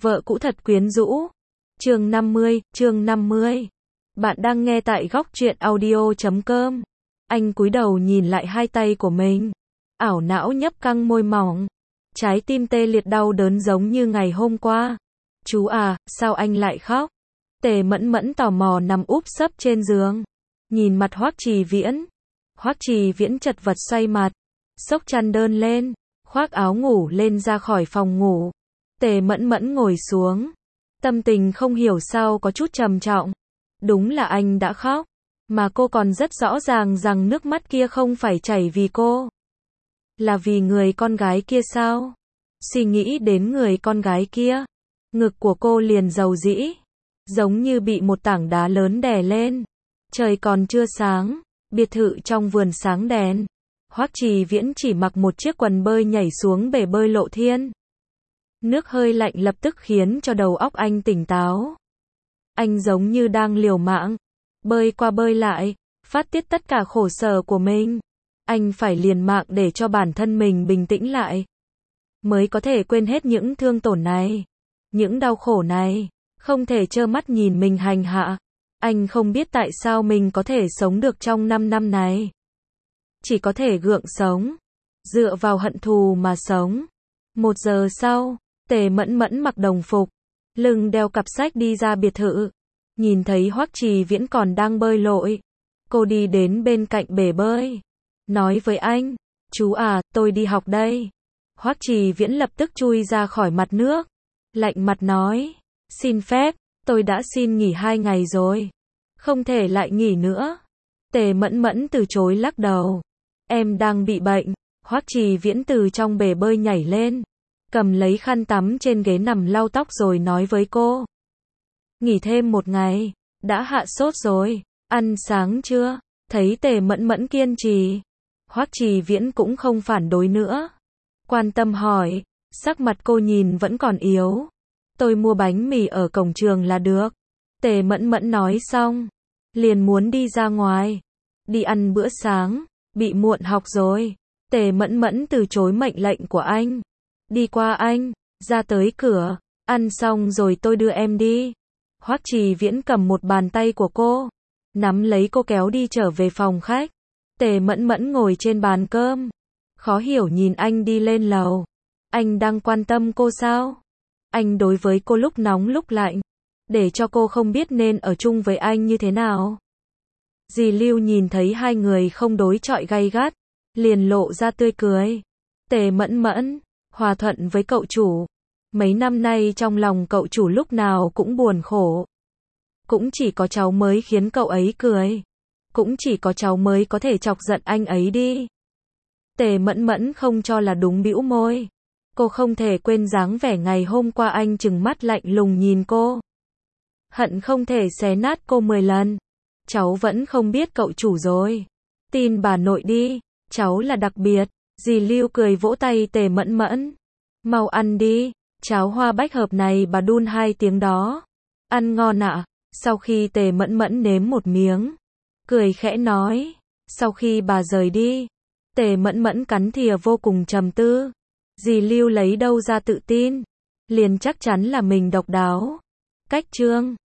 Vợ cũ thật quyến rũ. Chương 50. Bạn đang nghe tại góc truyện audio.com. Anh cúi đầu nhìn lại hai tay của mình. Ảo não nhấp căng môi mỏng. Trái tim tê liệt đau đớn giống như ngày hôm qua. Chú à, sao anh lại khóc? Tề Mẫn Mẫn tò mò nằm úp sấp trên giường. Nhìn mặt Hoắc Trì Viễn. Hoắc Trì Viễn chật vật xoay mặt. Xốc chăn đơn lên. Khoác áo ngủ lên ra khỏi phòng ngủ. Tề Mẫn Mẫn ngồi xuống. Tâm tình không hiểu sao có chút trầm trọng. Đúng là anh đã khóc. Mà cô còn rất rõ ràng rằng nước mắt kia không phải chảy vì cô. Là vì người con gái kia sao? Suy nghĩ đến người con gái kia. Ngực của cô liền dầu dĩ. Giống như bị một tảng đá lớn đè lên. Trời còn chưa sáng. Biệt thự trong vườn sáng đèn. Hoắc Trì Viễn chỉ mặc một chiếc quần bơi nhảy xuống bể bơi Lộ Thiên. Nước hơi lạnh lập tức khiến cho đầu óc anh tỉnh táo. Anh giống như đang liều mạng. Bơi qua bơi lại. Phát tiết tất cả khổ sở của mình. Anh phải liều mạng để cho bản thân mình bình tĩnh lại. Mới có thể quên hết những thương tổn này. Những đau khổ này. Không thể trơ mắt nhìn mình hành hạ. Anh không biết tại sao mình có thể sống được trong 5 năm này. Chỉ có thể gượng sống. Dựa vào hận thù mà sống. 1 giờ sau, Tề Mẫn Mẫn mặc đồng phục. Lưng đeo cặp sách đi ra biệt thự. Nhìn thấy Hoắc Trì Viễn còn đang bơi lội. Cô đi đến bên cạnh bể bơi. Nói với anh, chú à, tôi đi học đây. Hoắc Trì Viễn lập tức chui ra khỏi mặt nước. Lạnh mặt nói, xin phép, tôi đã xin nghỉ 2 ngày rồi. Không thể lại nghỉ nữa. Tề Mẫn Mẫn từ chối lắc đầu. Em đang bị bệnh. Hoắc Trì Viễn từ trong bể bơi nhảy lên. Cầm lấy khăn tắm trên ghế nằm lau tóc rồi nói với cô. Nghỉ thêm 1 ngày. Đã hạ sốt rồi. Ăn sáng chưa? Thấy Tề Mẫn Mẫn kiên trì. Hoắc Trì Viễn cũng không phản đối nữa. Quan tâm hỏi. Sắc mặt cô nhìn vẫn còn yếu. Tôi mua bánh mì ở cổng trường là được. Tề Mẫn Mẫn nói xong. Liền muốn đi ra ngoài. Đi ăn bữa sáng. Bị muộn học rồi. Tề Mẫn Mẫn từ chối mệnh lệnh của anh. Đi qua anh. Ra tới cửa. Ăn xong rồi tôi đưa em đi. Hoắc Trì Viễn cầm một bàn tay của cô. Nắm lấy cô kéo đi trở về phòng khách. Tề Mẫn Mẫn ngồi trên bàn cơm. Khó hiểu nhìn anh đi lên lầu. Anh đang quan tâm cô sao? Anh đối với cô lúc nóng lúc lạnh. Để cho cô không biết nên ở chung với anh như thế nào. Dì Lưu nhìn thấy hai người không đối chọi gay gắt. Liền lộ ra tươi cười. Tề Mẫn Mẫn, hòa thuận với cậu chủ. Mấy năm nay trong lòng cậu chủ lúc nào cũng buồn khổ. Cũng chỉ có cháu mới khiến cậu ấy cười. Cũng chỉ có cháu mới có thể chọc giận anh ấy đi. Tề Mẫn Mẫn không cho là đúng, bĩu môi. Cô không thể quên dáng vẻ ngày hôm qua anh trừng mắt lạnh lùng nhìn cô. Hận không thể xé nát cô 10 lần. Cháu vẫn không biết cậu chủ rồi. Tin bà nội đi, cháu là đặc biệt. Dì Lưu cười vỗ tay Tề Mẫn Mẫn. Mau ăn đi, cháo hoa bách hợp này bà đun 2 tiếng đó. Ăn ngon ạ. Sau khi Tề Mẫn Mẫn nếm một miếng, cười khẽ nói. Sau khi bà rời đi, Tề Mẫn Mẫn cắn thìa vô cùng trầm tư. Dì Lưu lấy đâu ra tự tin. Liền chắc chắn là mình độc đáo. Cách chương